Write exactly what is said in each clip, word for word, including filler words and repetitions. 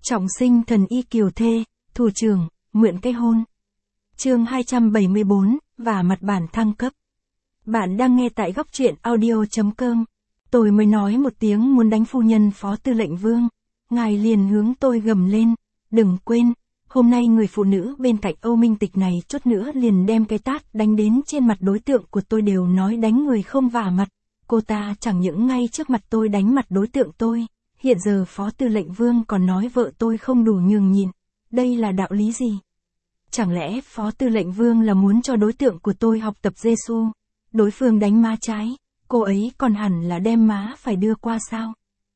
Trọng sinh thần y kiều thê, thủ trưởng, nguyện kết hôn. Chương hai trăm bảy mươi bốn, và mặt bản thăng cấp. Bạn đang nghe tại góc truyện audio.com. Tôi mới nói một tiếng muốn đánh phu nhân phó tư lệnh Vương. Ngài liền hướng tôi gầm lên, đừng quên, hôm nay người phụ nữ bên cạnh Âu Minh Tịch này chút nữa liền đem cái tát đánh đến trên mặt đối tượng của tôi, đều nói đánh người không vả mặt. Cô ta chẳng những ngay trước mặt tôi đánh mặt đối tượng tôi, hiện giờ phó tư lệnh Vương còn nói vợ tôi không đủ nhường nhịn. Đây là đạo lý gì? Chẳng lẽ phó tư lệnh Vương là muốn cho đối tượng của tôi học tập Giê-xu? Đối phương đánh má trái, cô ấy còn hẳn là đem má phải đưa qua sao?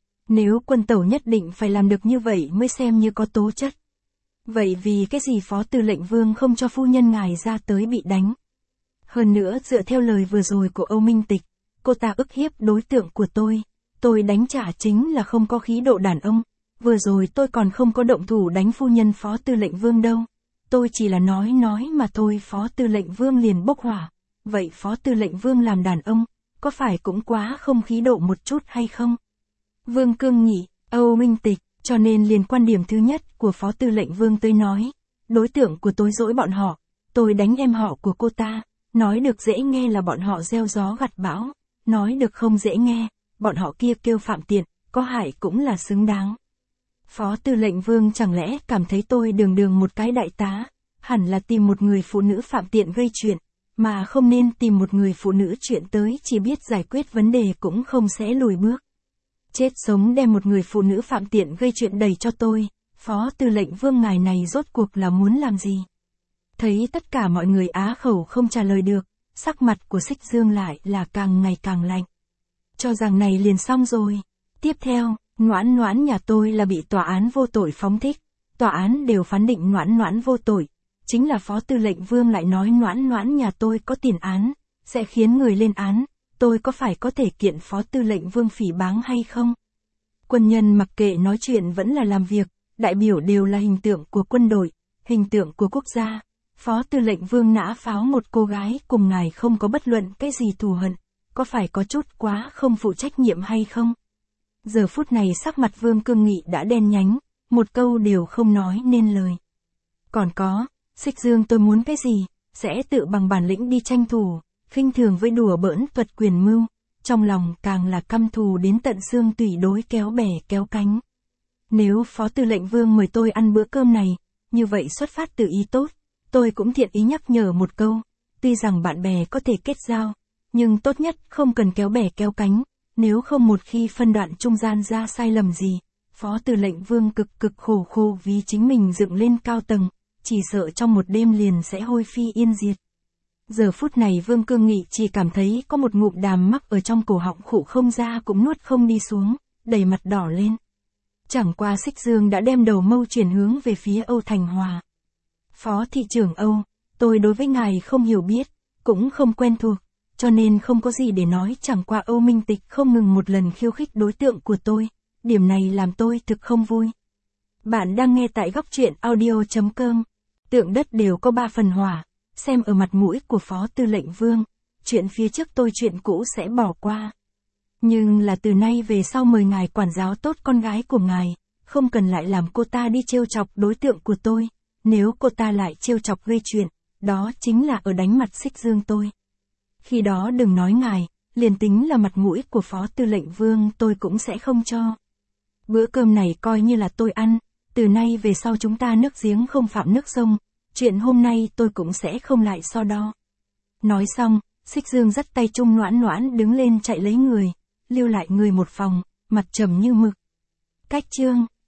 Nếu quân tẩu nhất định phải làm được như vậy mới xem như có tố chất. Vậy vì cái gì phó tư lệnh Vương không cho phu nhân ngài ra tới bị đánh? Hơn nữa dựa theo lời vừa rồi của Âu Minh Tịch, cô ta ức hiếp đối tượng của tôi. Tôi đánh trả chính là không có khí độ đàn ông. Vừa rồi tôi còn không có động thủ đánh phu nhân phó tư lệnh Vương đâu. Tôi chỉ là nói nói mà thôi, phó tư lệnh Vương liền bốc hỏa. Vậy phó tư lệnh Vương làm đàn ông, có phải cũng quá không khí độ một chút hay không? Vương cương nghị, Âu Minh Tịch, cho nên liền quan điểm thứ nhất của phó tư lệnh Vương tới nói. Đối tượng của tôi dỗi bọn họ, tôi đánh em họ của cô ta. Nói được dễ nghe là bọn họ gieo gió gặt bão. Nói được không dễ nghe, bọn họ kia kêu phạm tiện, có hại cũng là xứng đáng. Phó tư lệnh Vương chẳng lẽ cảm thấy tôi đường đường một cái đại tá, hẳn là tìm một người phụ nữ phạm tiện gây chuyện, mà không nên tìm một người phụ nữ chuyện tới chỉ biết giải quyết vấn đề cũng không sẽ lùi bước. Chết sống đem một người phụ nữ phạm tiện gây chuyện đầy cho tôi, phó tư lệnh Vương ngài này rốt cuộc là muốn làm gì? Thấy tất cả mọi người á khẩu không trả lời được, sắc mặt của Xích Dương lại là càng ngày càng lạnh. Cho rằng này liền xong rồi. Tiếp theo, Noãn Noãn nhà tôi là bị tòa án vô tội phóng thích. Tòa án đều phán định Noãn Noãn vô tội. Chính là phó tư lệnh Vương lại nói Noãn Noãn nhà tôi có tiền án, sẽ khiến người lên án. Tôi có phải có thể kiện phó tư lệnh Vương phỉ báng hay không? Quân nhân mặc kệ nói chuyện vẫn là làm việc, đại biểu đều là hình tượng của quân đội, hình tượng của quốc gia. Phó tư lệnh Vương nã pháo một cô gái cùng ngài không có bất luận cái gì thù hận, có phải có chút quá không phụ trách nhiệm hay không? Giờ phút này sắc mặt Vương cương nghị đã đen nhánh, một câu đều không nói nên lời. Còn có, Xích Dương tôi muốn cái gì, sẽ tự bằng bản lĩnh đi tranh thủ, khinh thường với đùa bỡn thuật quyền mưu, trong lòng càng là căm thù đến tận xương tủy, đối kéo bè kéo cánh. Nếu phó tư lệnh Vương mời tôi ăn bữa cơm này, như vậy xuất phát từ ý tốt, tôi cũng thiện ý nhắc nhở một câu, tuy rằng bạn bè có thể kết giao, nhưng tốt nhất không cần kéo bè kéo cánh, nếu không một khi phân đoạn trung gian ra sai lầm gì, phó tư lệnh Vương cực cực khổ khổ vì chính mình dựng lên cao tầng, chỉ sợ trong một đêm liền sẽ hôi phi yên diệt. Giờ phút này Vương cương nghị chỉ cảm thấy có một ngụm đàm mắc ở trong cổ họng, khụ không ra cũng nuốt không đi xuống, đầy mặt đỏ lên. Chẳng qua Xích Dương đã đem đầu mâu chuyển hướng về phía Âu Thành Hòa. Phó thị trưởng Âu, tôi đối với ngài không hiểu biết, cũng không quen thuộc, cho nên không có gì để nói, chẳng qua Âu Minh Tịch không ngừng một lần khiêu khích đối tượng của tôi, điểm này làm tôi thực không vui. Bạn đang nghe tại góc truyện audio.com, tượng đất đều có ba phần hỏa, xem ở mặt mũi của phó tư lệnh Vương, chuyện phía trước tôi chuyện cũ sẽ bỏ qua. Nhưng là từ nay về sau mời ngài quản giáo tốt con gái của ngài, không cần lại làm cô ta đi trêu chọc đối tượng của tôi. Nếu cô ta lại trêu chọc gây chuyện, đó chính là ở đánh mặt Xích Dương tôi. Khi đó đừng nói ngài, liền tính là mặt mũi của phó tư lệnh Vương tôi cũng sẽ không cho. Bữa cơm này coi như là tôi ăn, từ nay về sau chúng ta nước giếng không phạm nước sông, chuyện hôm nay tôi cũng sẽ không lại so đo. Nói xong, Xích Dương dắt tay Trung Noãn Noãn đứng lên chạy lấy người, lưu lại người một phòng, mặt trầm như mực. Cách chương